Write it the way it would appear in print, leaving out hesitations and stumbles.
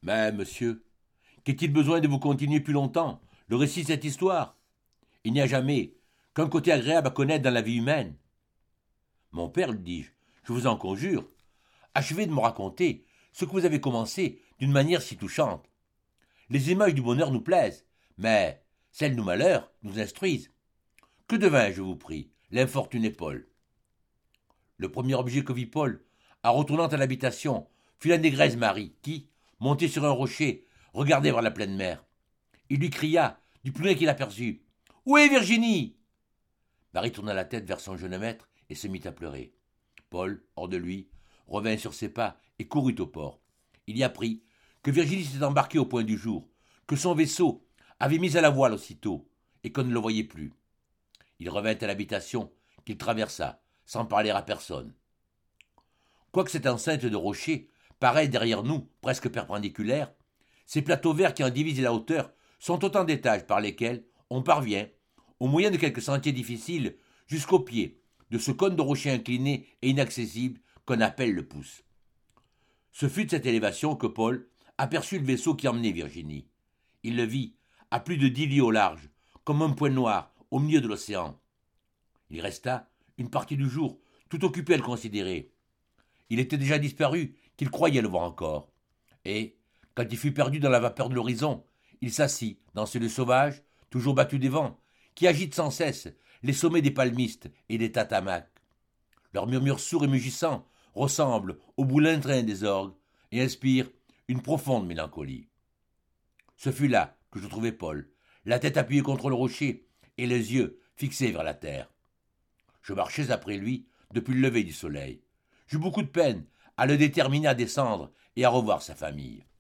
Mais, monsieur, qu'est-il besoin de vous continuer plus longtemps le récit de cette histoire? Il n'y a jamais qu'un côté agréable à connaître dans la vie humaine. Mon père, lui dis-je, je vous en conjure, achevez de me raconter ce que vous avez commencé d'une manière si touchante. Les images du bonheur nous plaisent, mais celles du malheur nous instruisent. Que devint, je vous prie, l'infortuné Paul? Le premier objet que vit Paul, en retournant à l'habitation, fut la négresse Marie, qui, montée sur un rocher, regardait vers la pleine mer. Il lui cria, du plus loin qu'il aperçut: « Où est Virginie ?» Marie tourna la tête vers son jeune maître et se mit à pleurer. Paul, hors de lui, revint sur ses pas et courut au port. Il y apprit que Virginie s'était embarquée au point du jour, que son vaisseau avait mis à la voile aussitôt, et qu'on ne le voyait plus. Il revint à l'habitation, qu'il traversa, sans parler à personne. Quoique cette enceinte de rochers paraisse derrière nous presque perpendiculaire, ces plateaux verts qui en divisent la hauteur sont autant d'étages par lesquels on parvient, au moyen de quelques sentiers difficiles, jusqu'au pied de ce cône de rocher incliné et inaccessible qu'on appelle le pouce. Ce fut de cette élévation que Paul aperçut le vaisseau qui emmenait Virginie. Il le vit, à plus de 10 lieues au large, comme un point noir au milieu de l'océan. Il resta une partie du jour tout occupé à le considérer. Il était déjà disparu qu'il croyait le voir encore. Et, quand il fut perdu dans la vapeur de l'horizon, il s'assit dans ce lieu sauvage, toujours battu des vents, qui agitent sans cesse les sommets des palmistes et des tatamacs. Leur murmure sourd et mugissant ressemble au boulin-train des orgues et inspire une profonde mélancolie. Ce fut là que je trouvai Paul, la tête appuyée contre le rocher et les yeux fixés vers la terre. Je marchais après lui depuis le lever du soleil. J'eus beaucoup de peine à le déterminer à descendre et à revoir sa famille.